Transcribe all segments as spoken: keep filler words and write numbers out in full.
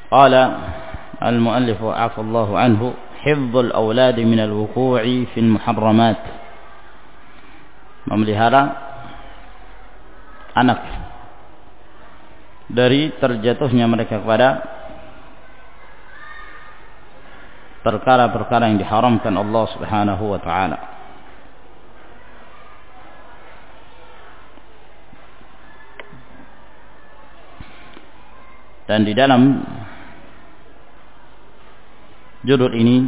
Qala al-muallif afallahu anhu hifdzul auladi minal wuqu'i fil muharramat, memelihara anak dari terjatuhnya mereka kepada perkara-perkara yang diharamkan Allah Subhanahu wa taala. Dan di dalam judul ini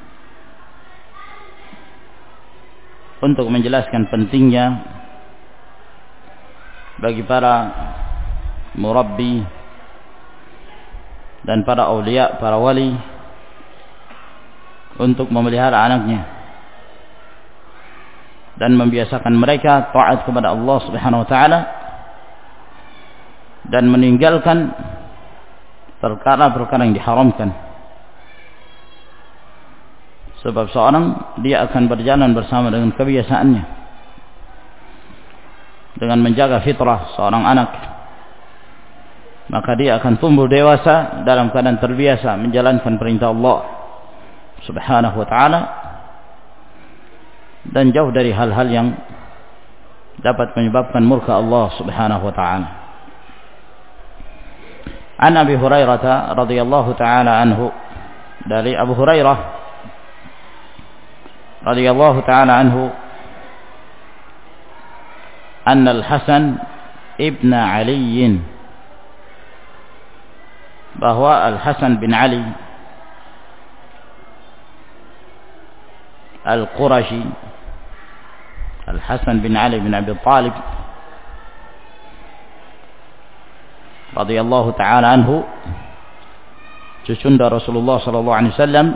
untuk menjelaskan pentingnya bagi para murabbi dan para aulia, para wali untuk memelihara anaknya dan membiasakan mereka taat kepada Allah Subhanahu wa taala dan meninggalkan perkara-perkara yang diharamkan. Sebab seorang dia akan berjalan bersama dengan kebiasaannya, dengan menjaga fitrah seorang anak, maka dia akan tumbuh dewasa dalam keadaan terbiasa menjalankan perintah Allah Subhanahu wa ta'ala dan jauh dari hal-hal yang dapat menyebabkan murka Allah Subhanahu wa ta'ala. An Abi Hurairah radhiyallahu ta'ala anhu, dari Abu Hurairah radhiyallahu ta'ala anhu, anna al-Hasan ibn Ali, bahwa Al-Hasan bin Ali Al-Qurashi, Al-Hasan bin Ali bin Abi Talib radhiyallahu ta'ala anhu, cucunda Rasulullah sallallahu alaihi wasallam,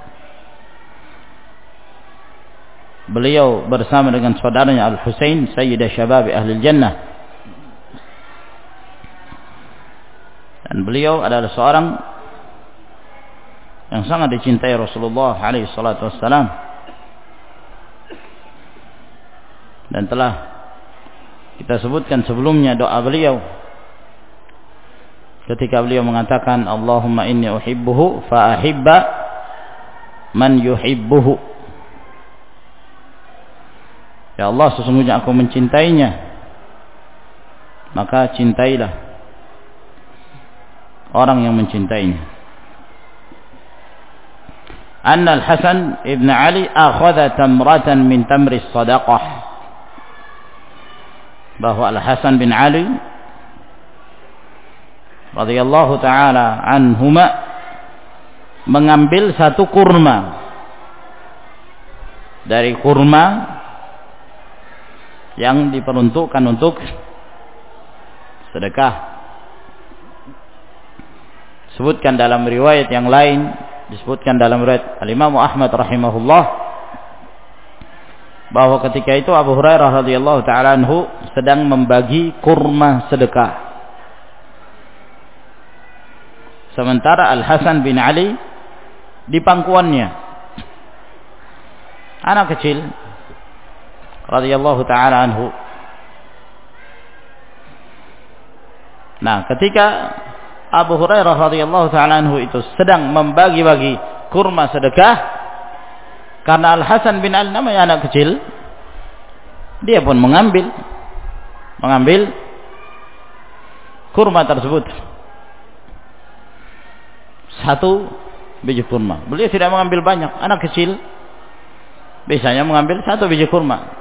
beliau bersama dengan saudaranya Al-Husain, sayyidah syabab ahli jannah, dan beliau adalah seorang yang sangat dicintai Rasulullah alaihi salatu wassalam, dan telah kita sebutkan sebelumnya doa beliau ketika beliau mengatakan Allahumma inni uhibbuhu fa ahibba man yuhibbuhu. Ya Allah, sesungguhnya aku mencintainya, maka cintailah orang yang mencintainya. Anna Al-Hasan ibn Ali akhadha tamratan min tamri sadaqah, bahwa Al-Hasan bin Ali radhiyallahu ta'ala anhuma mengambil satu kurma dari kurma yang diperuntukkan untuk sedekah. Disebutkan dalam riwayat yang lain, disebutkan dalam riwayat Al-Imam Ahmad rahimahullah, bahwa ketika itu Abu Hurairah radhiyallahu ta'ala anhu sedang membagi kurma sedekah, sementara Al-Hasan bin Ali di pangkuannya, anak kecil radhiyallahu ta'ala anhu. Nah, ketika Abu Hurairah radhiyallahu ta'ala anhu itu sedang membagi-bagi kurma sedekah, karena Al-Hasan bin Ali namanya anak kecil, dia pun mengambil mengambil kurma tersebut, satu biji kurma. Beliau tidak mengambil banyak, anak kecil biasanya mengambil satu biji kurma.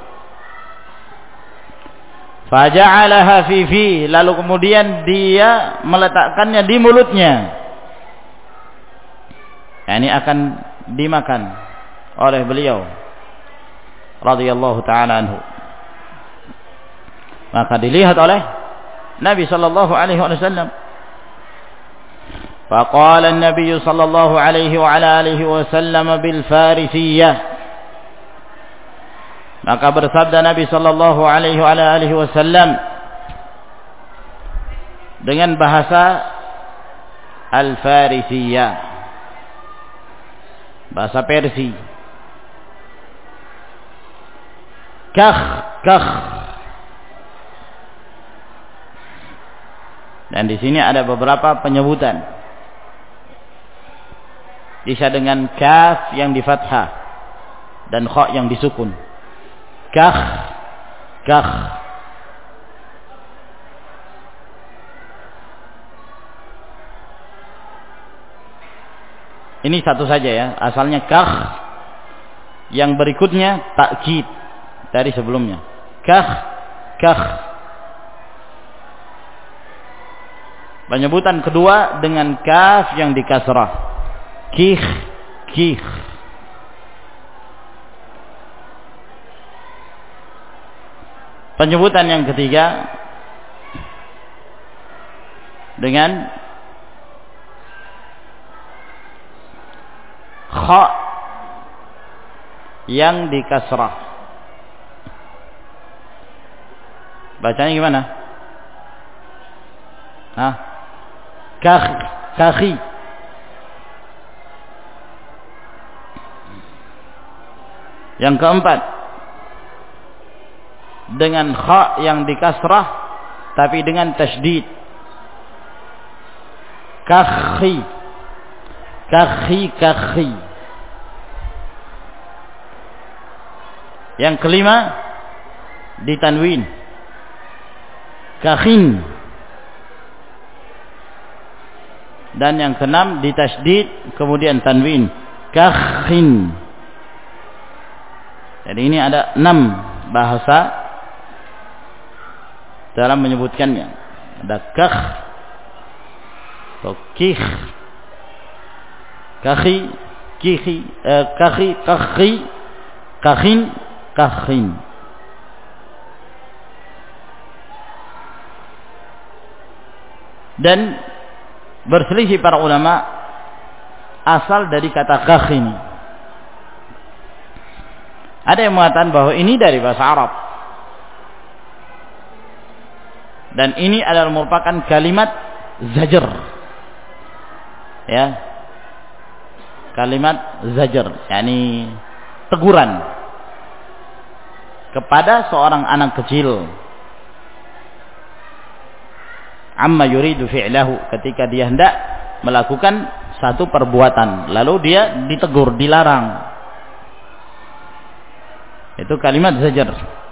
Faja'alaha fi fi, lalu kemudian dia meletakkannya di mulutnya, ini akan dimakan oleh beliau radhiyallahu ta'ala anhu. Maka dilihat oleh Nabi sallallahu alaihi wasallam. Faqala an-nabiy sallallahu alaihi wa ala alihi wasallam bil Farisiyah, maka bersabda Nabi sallallahu alaihi wa ala alihi wasallam dengan bahasa Al-Farisiyah, bahasa Persia. Kakh kakh. Dan di sini ada beberapa penyebutan. bisa dengan kaf yang di fathah dan kha yang disukun. Kakh, kakh. Ini satu saja ya, asalnya kakh. Yang berikutnya takkid dari sebelumnya. Kakh, kakh. Penyebutan kedua dengan kaf yang dikasrah. Kikh, kikh. Penyebutan yang ketiga dengan kha yang dikasrah. Bacanya gimana? Hah? Kakh, kakhi. Yang keempat dengan kha yang dikasrah tapi dengan tasydid. Kakhi, kakhi, kakhi. Yang kelima ditanwin. Kakhin. Dan yang keenam ditasydid kemudian tanwin. Kakhin. Jadi ini ada enam bahasa dalam menyebutkannya. Ada kakh atau kikh, kakhi, kikhi, eh, kakhi, kakhi, kakhin, kakhin. Dan berselisih para ulama asal dari kata kakh ini. Ada yang mengatakan bahwa ini dari bahasa Arab. Dan ini adalah merupakan kalimat zajr. Ya. Kalimat zajr, yakni teguran kepada seorang anak kecil. Amma yuridu fi'lahu, ketika dia hendak melakukan satu perbuatan lalu dia ditegur, dilarang. Itu kalimat zajr.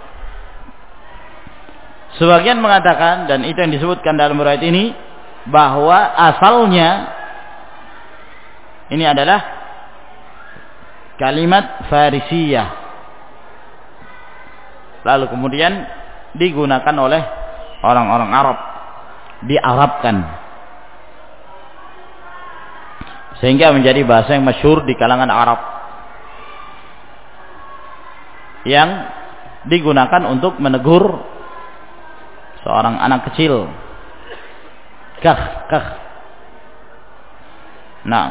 Sebagian mengatakan, dan itu yang disebutkan dalam riwayat ini, bahwa asalnya ini adalah kalimat Farisiyah, lalu kemudian digunakan oleh orang-orang Arab, diarabkan sehingga menjadi bahasa yang masyhur di kalangan Arab, yang digunakan untuk menegur seorang anak kecil. Kakh, kakh. Nah,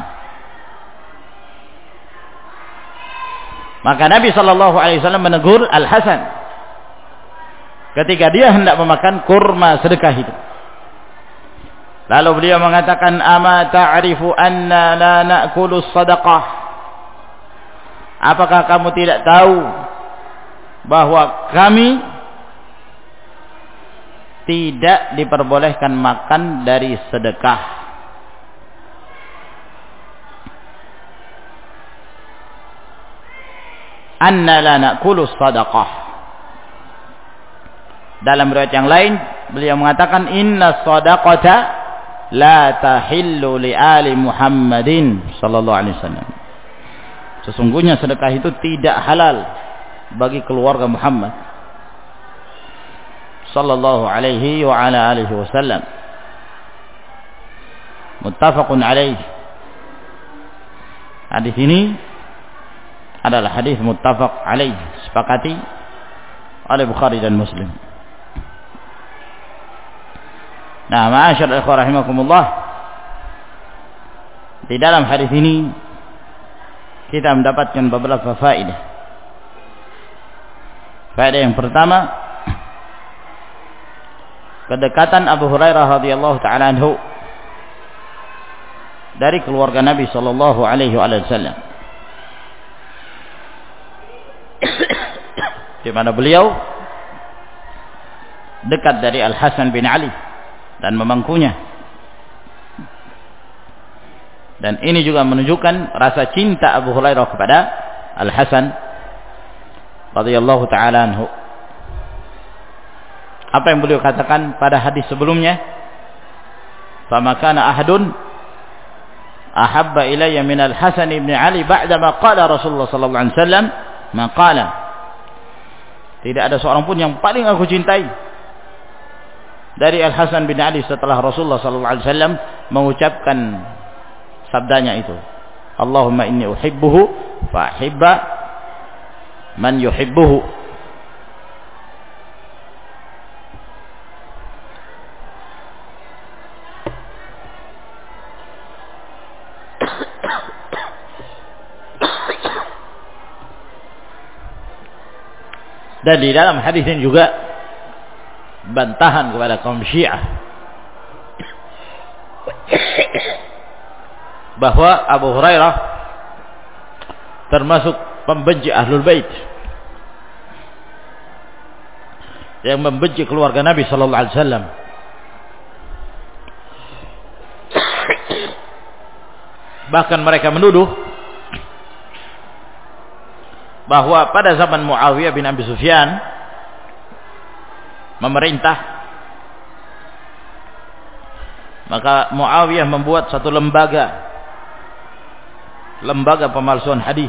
maka Nabi Shallallahu Alaihi Wasallam menegur Al Hasan ketika dia hendak memakan kurma sedekah itu. Lalu beliau mengatakan, ama ta'rifu anna la na'kulu sadaqah? Apakah kamu tidak tahu bahwa kami tidak diperbolehkan makan dari sedekah? Anna la na'kulu sadaqah. Dalam riwayat yang lain beliau mengatakan, inna sadaqata la tahillu li ali Muhammadin sallallahu alaihi wasallam. Sesungguhnya sedekah itu tidak halal bagi keluarga Muhammad sallallahu alaihi wa ala alihi wasallam. Muttafaqun alaih. Hadis ini adalah hadis muttafaq alaih, sepakati oleh Bukhari dan Muslim. Nah, ma'asyiral ikhwah rahimakumullah, di dalam hadis ini kita mendapatkan beberapa faedah. Faedah yang pertama, kedekatan Abu Hurairah radhiyallahu taala anhu dari keluarga Nabi sallallahu alaihi wasallam, di mana beliau dekat dari Al Hasan bin Ali dan memangkunya. Dan ini juga menunjukkan rasa cinta Abu Hurairah kepada Al-Hasan radhiyallahu taala anhu. Apa yang beliau katakan pada hadis sebelumnya? Fama kana ahadun ahabba ilayya min Al-Hasan ibn Ali ba'da ma qala Rasulullah sallallahu alaihi wasallam ma qala. Tidak ada seorang pun yang paling aku cintai dari Al-Hasan bin Ali setelah Rasulullah sallallahu alaihi wasallam mengucapkan sabdanya itu. Allahumma inni uhibbuhu fa ahibba man yuhibbuhu. Dan di dalam hadis ini juga bantahan kepada kaum Syiah bahwa Abu Hurairah termasuk pembenci Ahlul Bait, yang membenci keluarga Nabi sallallahu alaihi wasallam. Bahkan mereka menuduh bahwa pada zaman Muawiyah bin Abi Sufyan memerintah, maka Muawiyah membuat satu lembaga lembaga pemalsuan hadis.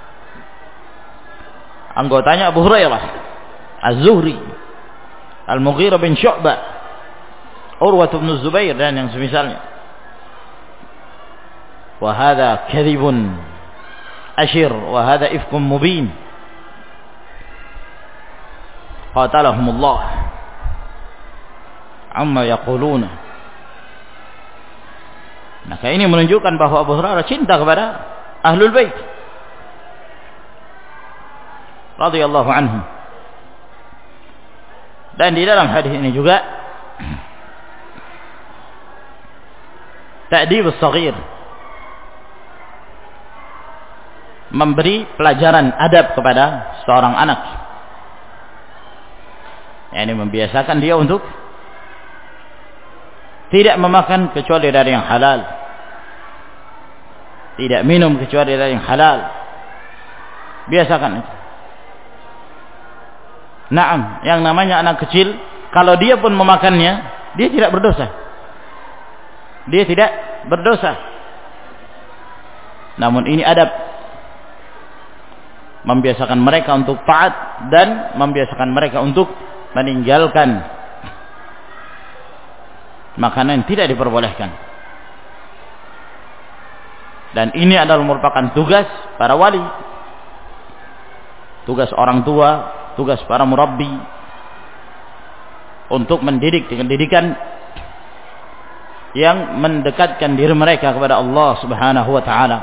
Anggotanya Abu Hurairah, Az-Zuhri, Al-Mughirah bin Syu'bah, Urwah bin Zubair dan yang semisalnya. Wa hadza kadhibun ashir wa hadza ifkum mubin. Qatalahumullah amma yaquluna. Maka ini menunjukkan bahwa Abu Hurairah cinta kepada Ahlul Bait radhiyallahu anhum. Dan di dalam hadis ini juga ta'dib as-saghir, memberi pelajaran adab kepada seorang anak, yakni membiasakan dia untuk tidak memakan kecuali dari yang halal, tidak minum kecuali dari yang halal. Biasakan itu. Naam, yang namanya anak kecil, kalau dia pun memakannya, dia tidak berdosa. Dia tidak berdosa. Namun ini adab, membiasakan mereka untuk taat dan membiasakan mereka untuk meninggalkan makanan yang tidak diperbolehkan. Dan ini adalah merupakan tugas para wali, tugas orang tua, tugas para murabbi untuk mendidik dengan didikan yang mendekatkan diri mereka kepada Allah Subhanahu wa taala.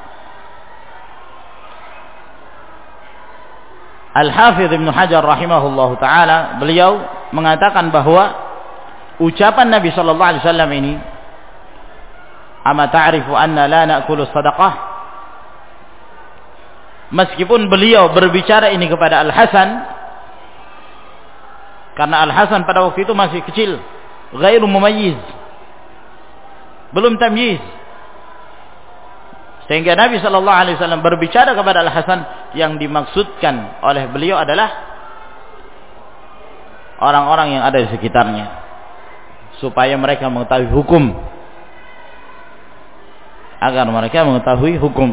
Al-Hafidz Ibnu Hajar rahimahullahu taala, beliau mengatakan bahwa ucapan Nabi sallallahu alaihi wasallam ini, "Ama ta'rifu anna la na'kulu sadaqah?" Meskipun beliau berbicara ini kepada Al-Hasan, karena Al-Hasan pada waktu itu masih kecil, ghairu mumayyiz, belum tamyiz, sehingga Nabi sallallahu alaihi wasallam berbicara kepada Al-Hasan, yang dimaksudkan oleh beliau adalah orang-orang yang ada di sekitarnya, supaya mereka mengetahui hukum, agar mereka mengetahui hukum.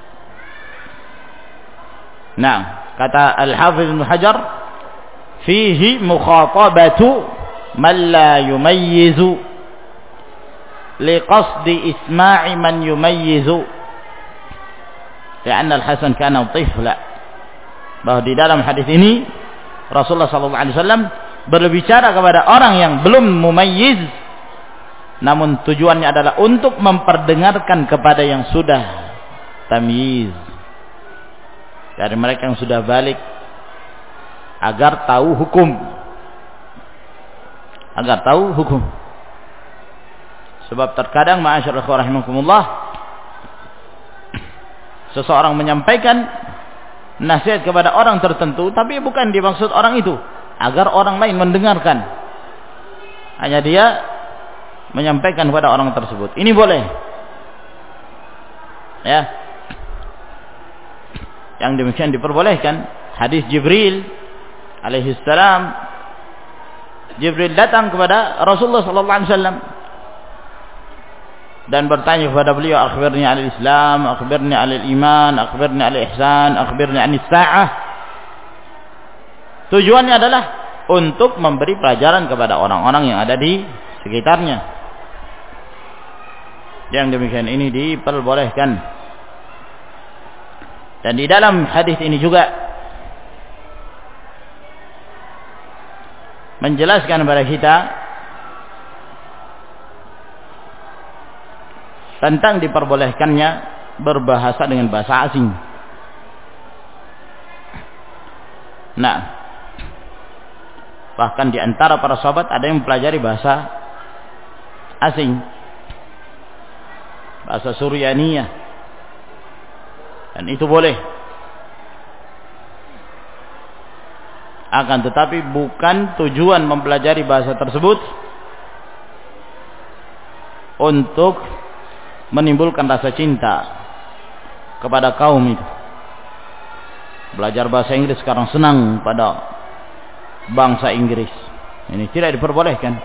Nah, kata Al-Hafidz Ibnu Hajar, fihi mukhatabatu man la yumayyizu liqasdi isma'i man yumayyizu, karena Al-Hasan kana tifla. Bahwa di dalam hadis ini Rasulullah sallallahu alaihi wasallam berbicara kepada orang yang belum mumayyiz, namun tujuannya adalah untuk memperdengarkan kepada yang sudah tamyiz, dari mereka yang sudah balik, agar tahu hukum, agar tahu hukum. Sebab terkadang ma'asyiral ikhwah rahimakumullah, seseorang menyampaikan nasihat kepada orang tertentu, tapi bukan dimaksud orang itu agar orang lain mendengarkan, hanya dia menyampaikan kepada orang tersebut. Ini boleh, Ya. Yang demikian diperbolehkan. Hadis Jibril alaihi salam, Jibril datang kepada Rasulullah sallallahu alaihi wasallam dan bertanya kepada beliau, akhbirni 'anil Islam, akhbirni 'anil iman, akhbirni 'anil ihsan, akhbirni 'anis sa'ah. Tujuannya adalah untuk memberi pelajaran kepada orang-orang yang ada di sekitarnya. Yang demikian ini diperbolehkan. Dan di dalam hadis ini juga menjelaskan kepada kita tentang diperbolehkannya berbahasa dengan bahasa asing. Nah, bahkan di antara para sahabat ada yang mempelajari bahasa asing, bahasa Suryaniyah, dan itu boleh. Akan tetapi bukan tujuan mempelajari bahasa tersebut untuk menimbulkan rasa cinta kepada kaum itu. Belajar bahasa Inggris sekarang senang pada bangsa Inggris, ini tidak diperbolehkan.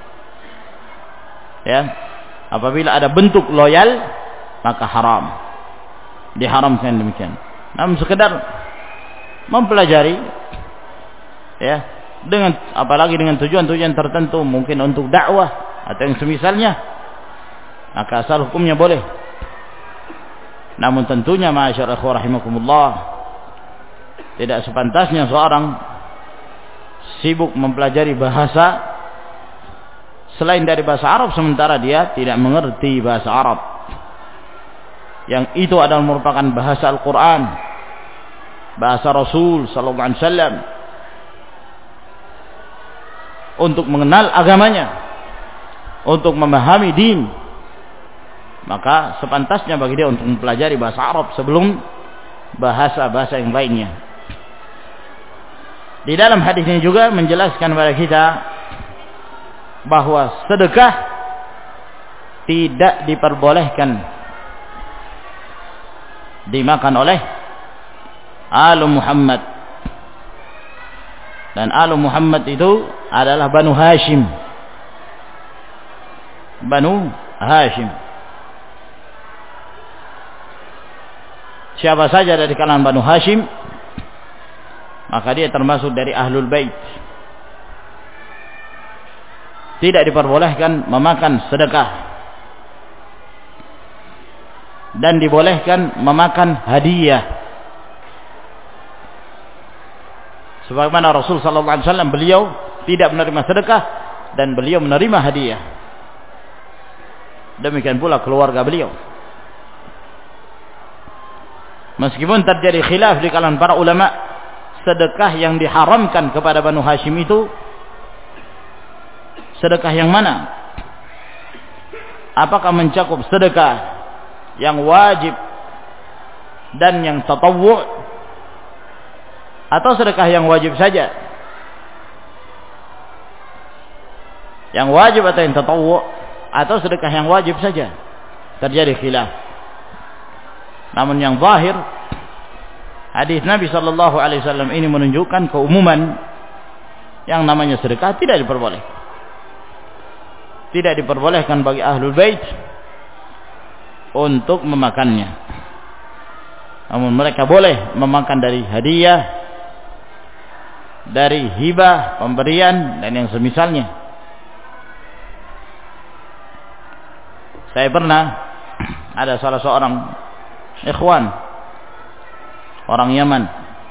Ya, apabila ada bentuk loyal maka haram, diharamkan demikian. Namun sekedar mempelajari, ya, dengan apalagi dengan tujuan-tujuan tertentu, mungkin untuk dakwah atau yang semisalnya, maka asal hukumnya boleh. Namun tentunya ma'asyar ikhwah rahimakumullah, tidak sepantasnya seorang sibuk mempelajari bahasa selain dari bahasa Arab sementara dia tidak mengerti bahasa Arab, yang itu adalah merupakan bahasa Al-Quran, bahasa Rasul sallallahu alaihi wasallam, untuk mengenal agamanya, untuk memahami din. Maka sepantasnya bagi dia untuk mempelajari bahasa Arab sebelum bahasa-bahasa yang lainnya. Di dalam hadis ini juga menjelaskan kepada kita bahwa sedekah tidak diperbolehkan dimakan oleh Alu Muhammad. Dan Alu Muhammad itu adalah Banu Hashim. Banu Hashim. Siapa saja dari kalangan Banu Hashim, maka dia termasuk dari Ahlul Bait. Tidak diperbolehkan memakan sedekah, dan dibolehkan memakan hadiah. Sebagaimana Rasul sallallahu alaihi wasallam, beliau tidak menerima sedekah dan beliau menerima hadiah. Demikian pula keluarga beliau. Meskipun terjadi khilaf di kalangan para ulama, sedekah yang diharamkan kepada Banu Hashim itu sedekah yang mana? Apakah mencakup sedekah yang wajib dan yang tatawwu', atau sedekah yang wajib saja? Yang wajib atau yang tatawwu', atau sedekah yang wajib saja? Terjadi khilaf. Namun yang zahir hadis Nabi sallallahu alaihi wasallam ini menunjukkan keumuman yang namanya sedekah tidak diperbolehkan. Tidak diperbolehkan bagi Ahlul Bait untuk memakannya. Namun mereka boleh memakan dari hadiah, dari hibah, pemberian, dan yang semisalnya. Saya pernah ada salah seorang ikhwan orang Yaman,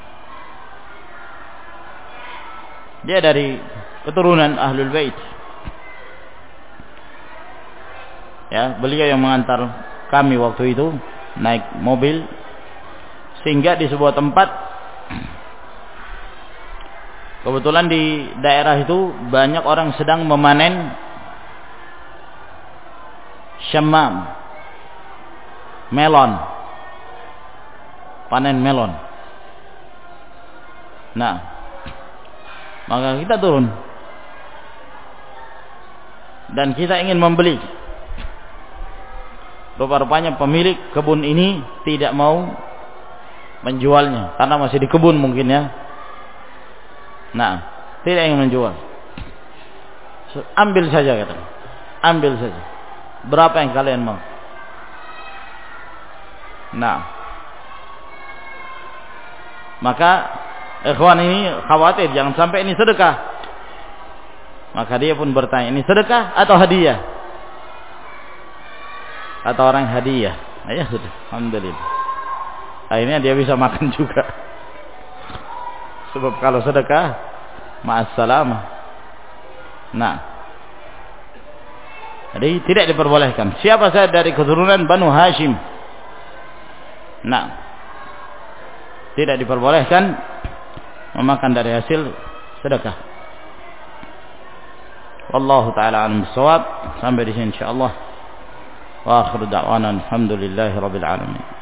dia dari keturunan Ahlul Bait. Ya, beliau yang mengantar kami waktu itu naik mobil sehingga di sebuah tempat, kebetulan di daerah itu banyak orang sedang memanen syamam, melon, panen melon. Nah, maka kita turun dan kita ingin membeli. rupa-rupanya pemilik kebun ini tidak mau menjualnya karena masih di kebun mungkin ya. Nah, tidak ingin menjual. Ambil saja kata. Ambil saja. Berapa yang kalian mau? Nah, maka ikhwan ini khawatir jangan sampai ini sedekah. Maka dia pun bertanya, ini sedekah atau hadiah? Atau orang hadiah? Nah, ya sudah, alhamdulillah. Akhirnya dia bisa makan juga. Sebab kalau sedekah, ma'assalamah. Nah, jadi tidak diperbolehkan. Siapa saya dari keturunan Banu Hashim? Nah, tidak diperbolehkan memakan dari hasil sedekah. Wallahu ta'ala alim bisawab. Sampai di sini insyaallah. Wa akhiru da'wana alhamdulillahi rabbil alamin.